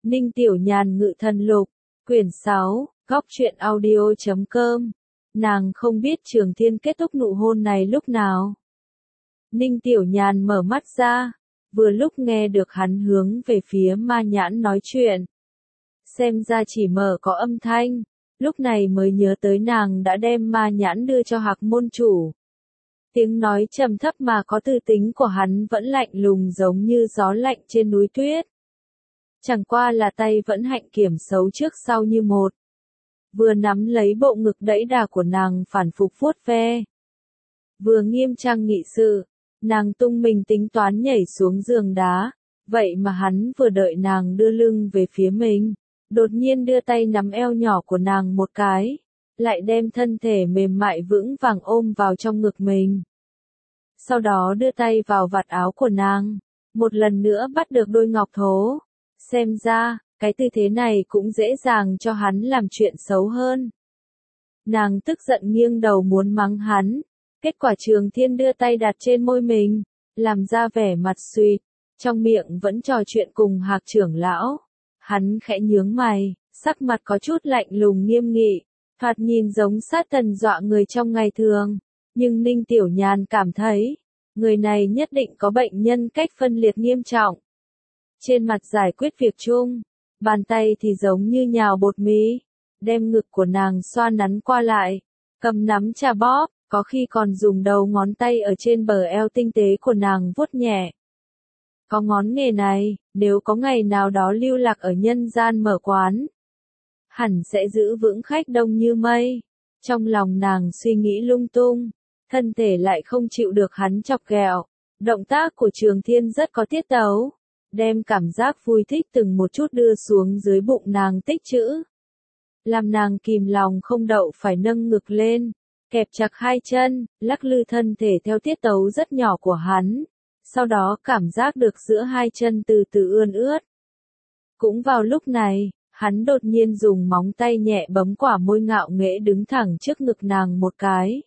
Ninh Tiểu Nhàn ngự thần lục, quyển 6, góc truyện audio.com. Nàng không biết Trường Thiên kết thúc nụ hôn này lúc nào. Ninh Tiểu Nhàn mở mắt ra, vừa lúc nghe được hắn hướng về phía Ma Nhãn nói chuyện. Xem ra chỉ mở có âm thanh, lúc này mới nhớ tới nàng đã đem Ma Nhãn đưa cho Hạc môn chủ. Tiếng nói trầm thấp mà có tư tính của hắn vẫn lạnh lùng giống như gió lạnh trên núi tuyết. Chẳng qua là tay vẫn hạnh kiểm xấu trước sau như một. Vừa nắm lấy bộ ngực đẫy đà của nàng phản phục vuốt ve. Vừa nghiêm trang nghị sự, nàng tung mình tính toán nhảy xuống giường đá. Vậy mà hắn vừa đợi nàng đưa lưng về phía mình, đột nhiên đưa tay nắm eo nhỏ của nàng một cái, lại đem thân thể mềm mại vững vàng ôm vào trong ngực mình. Sau đó đưa tay vào vạt áo của nàng, một lần nữa bắt được đôi ngọc thố. Xem ra, cái tư thế này cũng dễ dàng cho hắn làm chuyện xấu hơn. Nàng tức giận nghiêng đầu muốn mắng hắn, kết quả Trường Thiên đưa tay đặt trên môi mình, làm ra vẻ mặt suỵt, trong miệng vẫn trò chuyện cùng Hạc trưởng lão. Hắn khẽ nhướng mày, sắc mặt có chút lạnh lùng nghiêm nghị, thoạt nhìn giống sát thần dọa người trong ngày thường, nhưng Ninh Tiểu Nhàn cảm thấy, người này nhất định có bệnh nhân cách phân liệt nghiêm trọng. Trên mặt giải quyết việc chung, bàn tay thì giống như nhào bột mì, đem ngực của nàng xoa nắn qua lại, cầm nắm trà bóp, có khi còn dùng đầu ngón tay ở trên bờ eo tinh tế của nàng vuốt nhẹ. Có ngón nghề này, nếu có ngày nào đó lưu lạc ở nhân gian mở quán, hẳn sẽ giữ vững khách đông như mây. Trong lòng nàng suy nghĩ lung tung, thân thể lại không chịu được hắn chọc ghẹo. Động tác của Trường Thiên rất có tiết tấu, đem cảm giác vui thích từng một chút đưa xuống dưới bụng nàng tích trữ. Làm nàng kìm lòng không đậu phải nâng ngực lên, kẹp chặt hai chân, lắc lư thân thể theo tiết tấu rất nhỏ của hắn. Sau đó cảm giác được giữa hai chân từ từ ươn ướt. Cũng vào lúc này, hắn đột nhiên dùng móng tay nhẹ bấm quả môi ngạo nghễ đứng thẳng trước ngực nàng một cái.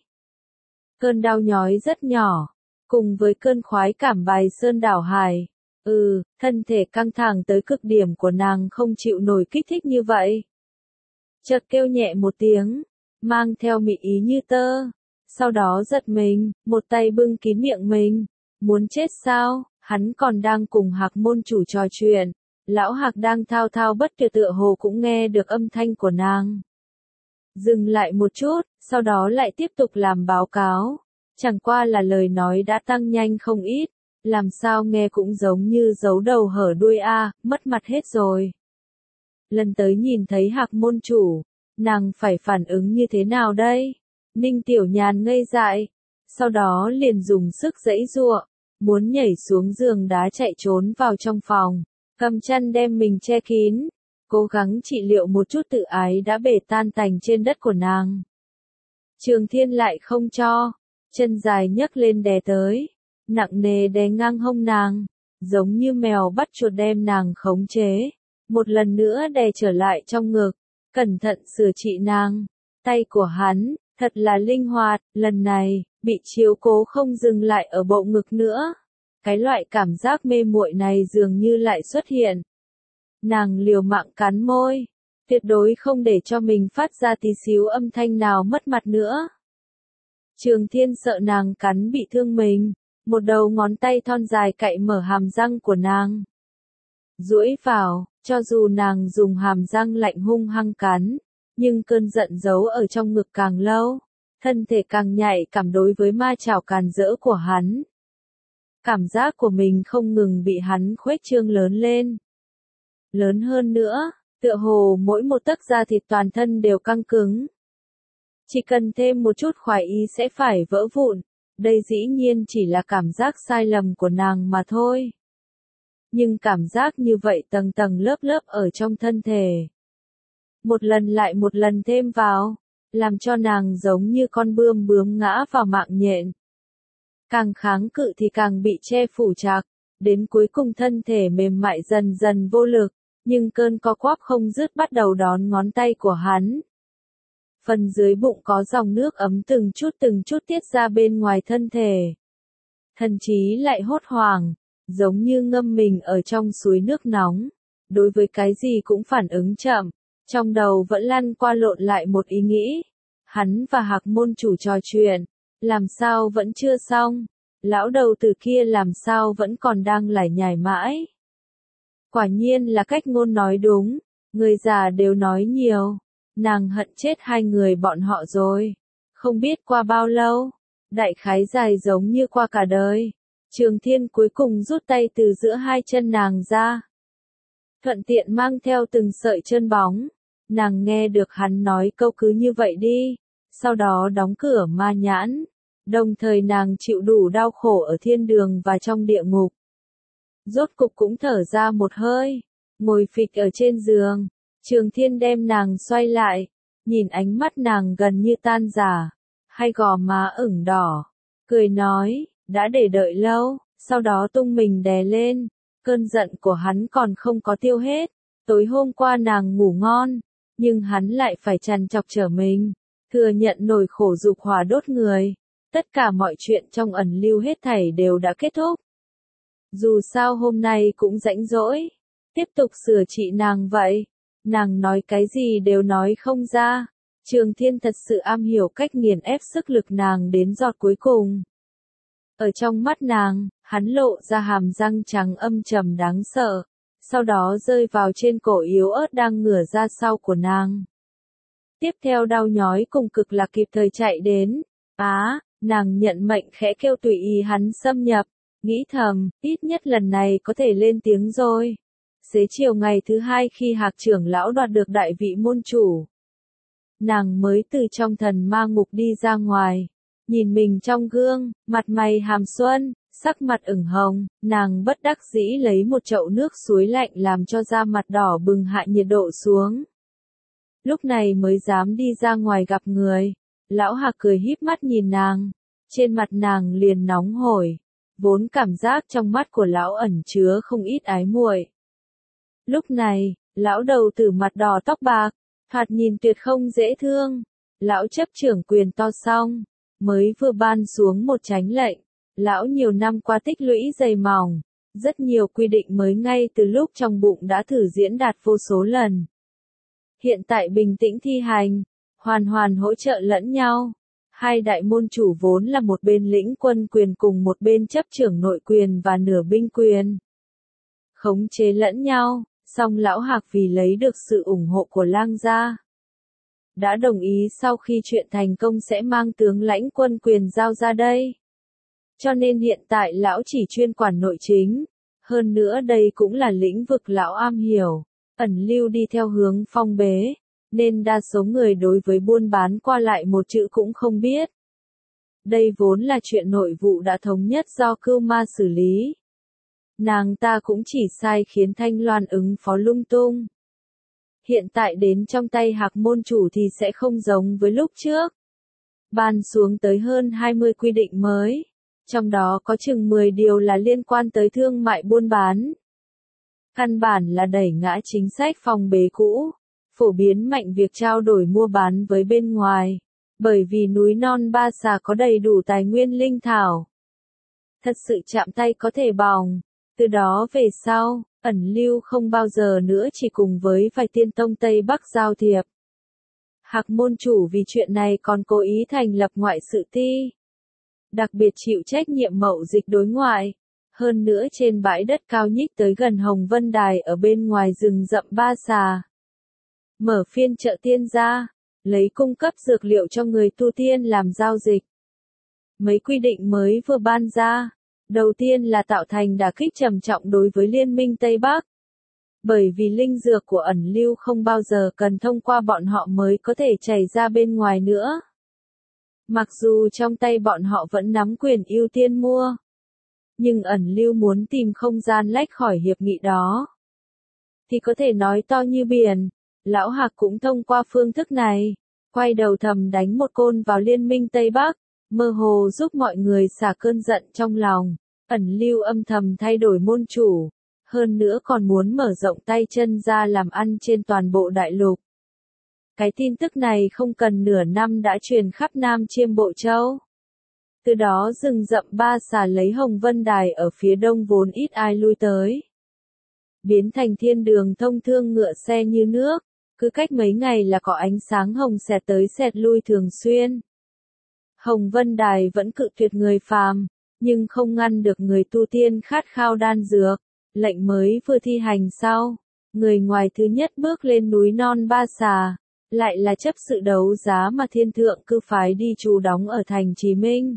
Cơn đau nhói rất nhỏ, cùng với cơn khoái cảm bài sơn đảo hải. Thân thể căng thẳng tới cực điểm của nàng không chịu nổi kích thích như vậy. Chợt kêu nhẹ một tiếng, mang theo mị ý như tơ. Sau đó giật mình, một tay bưng kín miệng mình. Muốn chết sao, hắn còn đang cùng Hạc môn chủ trò chuyện. Lão Hạc đang thao thao bất tuyệt tựa hồ cũng nghe được âm thanh của nàng. Dừng lại một chút, sau đó lại tiếp tục làm báo cáo. Chẳng qua là lời nói đã tăng nhanh không ít. Làm sao nghe cũng giống như giấu đầu hở đuôi mất mặt hết rồi. Lần tới nhìn thấy Hạc môn chủ, nàng phải phản ứng như thế nào đây? Ninh Tiểu Nhàn ngây dại, sau đó liền dùng sức giãy giụa, muốn nhảy xuống giường đá chạy trốn vào trong phòng, cầm chăn đem mình che kín, cố gắng trị liệu một chút tự ái đã bể tan tành trên đất của nàng. Trường Thiên lại không cho, chân dài nhấc lên đè tới, nặng nề đè ngang hông nàng, giống như mèo bắt chuột đem nàng khống chế, một lần nữa đè trở lại trong ngực, cẩn thận sửa trị nàng. Tay của hắn, thật là linh hoạt, lần này, bị chiếu cố không dừng lại ở bộ ngực nữa. Cái loại cảm giác mê muội này dường như lại xuất hiện. Nàng liều mạng cắn môi, tuyệt đối không để cho mình phát ra tí xíu âm thanh nào mất mặt nữa. Trường Thiên sợ nàng cắn bị thương mình, một đầu ngón tay thon dài cạy mở hàm răng của nàng. Duỗi vào, cho dù nàng dùng hàm răng lạnh hung hăng cắn, nhưng cơn giận giấu ở trong ngực càng lâu, thân thể càng nhạy cảm đối với ma chảo càn rỡ của hắn. Cảm giác của mình không ngừng bị hắn khuếch trương lớn lên. Lớn hơn nữa, tựa hồ mỗi một tấc da thịt toàn thân đều căng cứng. Chỉ cần thêm một chút khoái ý sẽ phải vỡ vụn, đây dĩ nhiên chỉ là cảm giác sai lầm của nàng mà thôi. Nhưng cảm giác như vậy tầng tầng lớp lớp ở trong thân thể. Một lần lại một lần thêm vào, làm cho nàng giống như con bươm bướm ngã vào mạng nhện. Càng kháng cự thì càng bị che phủ chặt, đến cuối cùng thân thể mềm mại dần dần vô lực, nhưng cơn co quắp không dứt bắt đầu đón ngón tay của hắn. Phần dưới bụng có dòng nước ấm từng chút tiết ra bên ngoài thân thể. Thần trí lại hốt hoảng, giống như ngâm mình ở trong suối nước nóng. đối với cái gì cũng phản ứng chậm, trong đầu vẫn lăn qua lộn lại một ý nghĩ. Hắn và Hạc môn chủ trò chuyện, làm sao vẫn chưa xong, lão đầu tử kia làm sao vẫn còn đang lải nhải mãi. Quả nhiên là cách ngôn nói đúng, người già đều nói nhiều, nàng hận chết hai người bọn họ rồi. Không biết qua bao lâu, đại khái dài giống như qua cả đời, Trường Thiên cuối cùng rút tay từ giữa hai chân nàng ra. Thuận tiện mang theo từng sợi chân bóng, nàng nghe được hắn nói câu cứ như vậy đi, sau đó đóng cửa ma nhãn, đồng thời nàng chịu đủ đau khổ ở thiên đường và trong địa ngục. Rốt cục cũng thở ra một hơi, ngồi phịch ở trên giường, Trường Thiên đem nàng xoay lại, nhìn ánh mắt nàng gần như tan rã, hai gò má ửng đỏ, cười nói, đã để đợi lâu, sau đó tung mình đè lên, cơn giận của hắn còn không có tiêu hết, tối hôm qua nàng ngủ ngon, nhưng hắn lại phải trằn trọc trở mình, thừa nhận nỗi khổ dục hỏa đốt người, tất cả mọi chuyện trong ẩn lưu hết thảy đều đã kết thúc. Dù sao hôm nay cũng rãnh rỗi, tiếp tục sửa trị nàng vậy, nàng nói cái gì đều nói không ra. Trường Thiên thật sự am hiểu cách nghiền ép sức lực nàng đến giọt cuối cùng. Ở trong mắt nàng, hắn lộ ra hàm răng trắng âm trầm đáng sợ, sau đó rơi vào trên cổ yếu ớt đang ngửa ra sau của nàng. Tiếp theo đau nhói cùng cực là kịp thời chạy đến, nàng nhận mệnh khẽ kêu tùy ý hắn xâm nhập, nghĩ thầm, ít nhất lần này có thể lên tiếng rồi. Xế chiều ngày thứ hai khi Hạc trưởng lão đoạt được đại vị môn chủ, nàng mới từ trong thần ma ngục đi ra ngoài, nhìn mình trong gương, mặt mày hàm xuân, sắc mặt ửng hồng, nàng bất đắc dĩ lấy một chậu nước suối lạnh làm cho da mặt đỏ bừng hạ nhiệt độ xuống. Lúc này mới dám đi ra ngoài gặp người, lão Hạc cười híp mắt nhìn nàng, trên mặt nàng liền nóng hổi, vốn cảm giác trong mắt của lão ẩn chứa không ít ái muội. Lúc này, lão đầu tử mặt đỏ tóc bạc, thoạt nhìn tuyệt không dễ thương, lão chấp trưởng quyền to xong, mới vừa ban xuống một chánh lệnh, lão nhiều năm qua tích lũy dày mỏng, rất nhiều quy định mới ngay từ lúc trong bụng đã thử diễn đạt vô số lần. Hiện tại bình tĩnh thi hành, hoàn hoàn hỗ trợ lẫn nhau. Hai đại môn chủ vốn là một bên lĩnh quân quyền cùng một bên chấp trưởng nội quyền và nửa binh quyền. Khống chế lẫn nhau, song lão Hạc vì lấy được sự ủng hộ của Lang gia, đã đồng ý sau khi chuyện thành công sẽ mang tướng lãnh quân quyền giao ra đây. Cho nên hiện tại lão chỉ chuyên quản nội chính, hơn nữa đây cũng là lĩnh vực lão am hiểu, ẩn lưu đi theo hướng phong bế, nên đa số người đối với buôn bán qua lại một chữ cũng không biết. Đây vốn là chuyện nội vụ đã thống nhất do Cưu Ma xử lý. Nàng ta cũng chỉ sai khiến Thanh Loan ứng phó lung tung. Hiện tại đến trong tay Hạc môn chủ thì sẽ không giống với lúc trước. Ban xuống tới hơn 20 quy định mới, trong đó có chừng 10 điều là liên quan tới thương mại buôn bán. Căn bản là đẩy ngã chính sách phòng bế cũ, phổ biến mạnh việc trao đổi mua bán với bên ngoài, bởi vì núi non Ba Xà có đầy đủ tài nguyên linh thảo. Thật sự chạm tay có thể bỏng, từ đó về sau, ẩn lưu không bao giờ nữa chỉ cùng với vài tiên tông Tây Bắc giao thiệp. Hạc môn chủ vì chuyện này còn cố ý thành lập ngoại sự ty, đặc biệt chịu trách nhiệm mậu dịch đối ngoại. Hơn nữa trên bãi đất cao nhích tới gần Hồng Vân Đài ở bên ngoài rừng rậm Ba Xà, mở phiên chợ tiên gia, lấy cung cấp dược liệu cho người tu tiên làm giao dịch. Mấy quy định mới vừa ban ra, đầu tiên là tạo thành đả kích trầm trọng đối với Liên minh Tây Bắc. Bởi vì linh dược của ẩn lưu không bao giờ cần thông qua bọn họ mới có thể chảy ra bên ngoài nữa. Mặc dù trong tay bọn họ vẫn nắm quyền ưu tiên mua, nhưng ẩn lưu muốn tìm không gian lách khỏi hiệp nghị đó, thì có thể nói to như biển. Lão Hạc cũng thông qua phương thức này, quay đầu thầm đánh một côn vào Liên minh Tây Bắc, mơ hồ giúp mọi người xả cơn giận trong lòng. Ẩn lưu âm thầm thay đổi môn chủ, hơn nữa còn muốn mở rộng tay chân ra làm ăn trên toàn bộ đại lục. Cái tin tức này không cần nửa năm đã truyền khắp Nam Chiêm Bộ Châu. Từ đó rừng rậm Ba Xà lấy Hồng Vân Đài ở phía đông vốn ít ai lui tới, biến thành thiên đường thông thương ngựa xe như nước, cứ cách mấy ngày là có ánh sáng hồng xẹt tới xẹt lui thường xuyên. Hồng Vân Đài vẫn cự tuyệt người phàm, nhưng không ngăn được người tu tiên khát khao đan dược. Lệnh mới vừa thi hành sau, người ngoài thứ nhất bước lên núi non Ba Xà, lại là chấp sự đấu giá mà Thiên Thượng Cư phái đi trú đóng ở thành Chí Minh.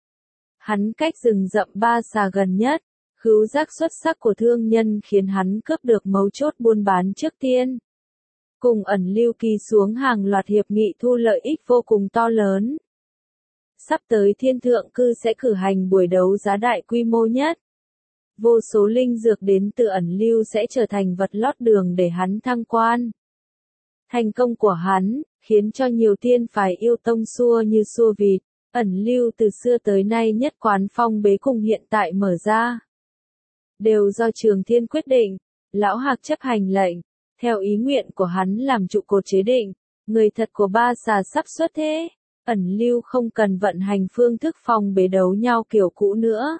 Hắn cách rừng rậm Ba Xà gần nhất, khứu giác xuất sắc của thương nhân khiến hắn cướp được mấu chốt buôn bán trước tiên. Cùng ẩn lưu ký xuống hàng loạt hiệp nghị thu lợi ích vô cùng to lớn. Sắp tới Thiên Thượng Cư sẽ cử hành buổi đấu giá đại quy mô nhất. Vô số linh dược đến từ ẩn lưu sẽ trở thành vật lót đường để hắn thăng quan. Thành công của hắn, khiến cho nhiều tiên phái yêu tông xua như xua vịt, ẩn lưu từ xưa tới nay nhất quán phong bế cùng hiện tại mở ra. Đều do Trường Thiên quyết định, Lão Hạc chấp hành lệnh, theo ý nguyện của hắn làm trụ cột chế định, người thật của Ba Xà sắp xuất thế, ẩn lưu không cần vận hành phương thức phong bế đấu nhau kiểu cũ nữa.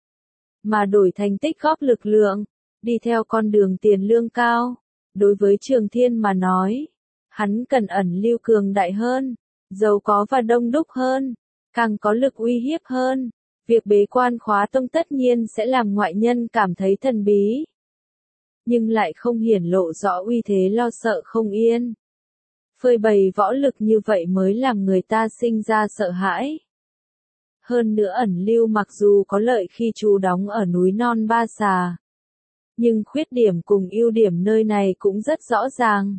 Mà đổi thành tích góp lực lượng, đi theo con đường tiền lương cao. Đối với Trường Thiên mà nói, hắn cần ẩn lưu cường đại hơn, giàu có và đông đúc hơn, càng có lực uy hiếp hơn. Việc bế quan khóa tông tất nhiên sẽ làm ngoại nhân cảm thấy thần bí, nhưng lại không hiển lộ rõ uy thế lo sợ không yên. Phơi bày võ lực như vậy mới làm người ta sinh ra sợ hãi. Hơn nữa ẩn lưu mặc dù có lợi khi trú đóng ở núi non Ba Xà, nhưng khuyết điểm cùng ưu điểm nơi này cũng rất rõ ràng.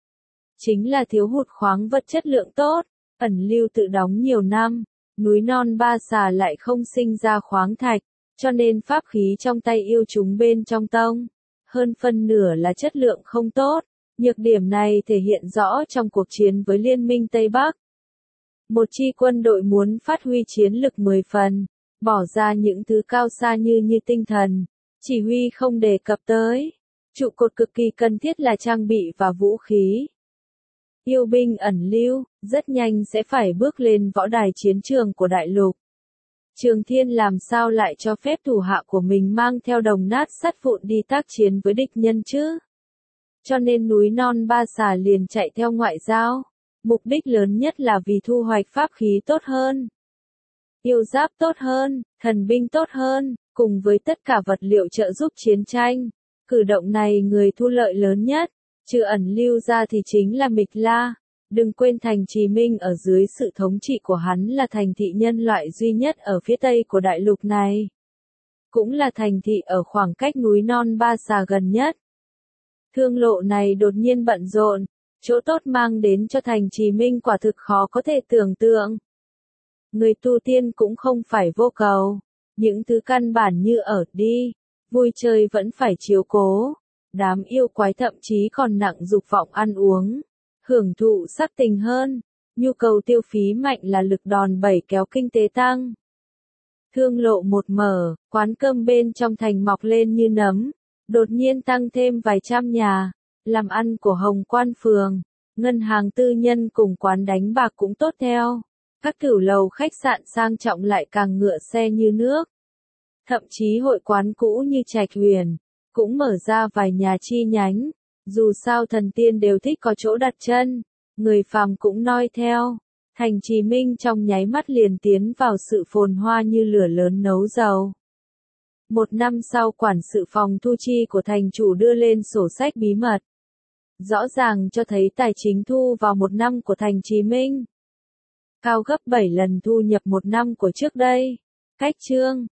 Chính là thiếu hụt khoáng vật chất lượng tốt, ẩn lưu tự đóng nhiều năm, núi non Ba Xà lại không sinh ra khoáng thạch, cho nên pháp khí trong tay yêu chúng bên trong tông, hơn phân nửa là chất lượng không tốt. Nhược điểm này thể hiện rõ trong cuộc chiến với Liên minh Tây Bắc. Một chi quân đội muốn phát huy chiến lực 10 phần, bỏ ra những thứ cao xa như tinh thần, chỉ huy không đề cập tới. Trụ cột cực kỳ cần thiết là trang bị và vũ khí. Yêu binh ẩn lưu, rất nhanh sẽ phải bước lên võ đài chiến trường của đại lục. Trường Thiên làm sao lại cho phép thủ hạ của mình mang theo đồng nát sắt vụn đi tác chiến với địch nhân chứ? Cho nên núi non Ba Xà liền chạy theo ngoại giao. Mục đích lớn nhất là vì thu hoạch pháp khí tốt hơn, yêu giáp tốt hơn, thần binh tốt hơn, cùng với tất cả vật liệu trợ giúp chiến tranh. Cử động này người thu lợi lớn nhất, trừ ẩn lưu ra thì chính là Mịch La. Đừng quên thành Chí Minh ở dưới sự thống trị của hắn là thành thị nhân loại duy nhất ở phía tây của đại lục này. Cũng là thành thị ở khoảng cách núi non Ba Xà gần nhất. Thương lộ này đột nhiên bận rộn, chỗ tốt mang đến cho thành Chí Minh quả thực khó có thể tưởng tượng. Người tu tiên cũng không phải vô cầu, những thứ căn bản như ở đi, vui chơi vẫn phải chiếu cố. Đám yêu quái thậm chí còn nặng dục vọng ăn uống, hưởng thụ sắc tình hơn. Nhu cầu tiêu phí mạnh là lực đòn bẩy kéo kinh tế tăng. Thương lộ một mở, quán cơm bên trong thành mọc lên như nấm, đột nhiên tăng thêm vài trăm nhà. Làm ăn của Hồng Quan Phường, ngân hàng tư nhân cùng quán đánh bạc cũng tốt theo. Các cửu lầu khách sạn sang trọng lại càng ngựa xe như nước. Thậm chí hội quán cũ như Trạch Huyền, cũng mở ra vài nhà chi nhánh. Dù sao thần tiên đều thích có chỗ đặt chân, người phàm cũng noi theo. Thành Chí Minh trong nháy mắt liền tiến vào sự phồn hoa như lửa lớn nấu dầu. Một năm sau quản sự phòng thu chi của thành chủ đưa lên sổ sách bí mật. Rõ ràng cho thấy tài chính thu vào một năm của thành Chí Minh cao gấp 7 lần thu nhập một năm của trước đây. Cách chương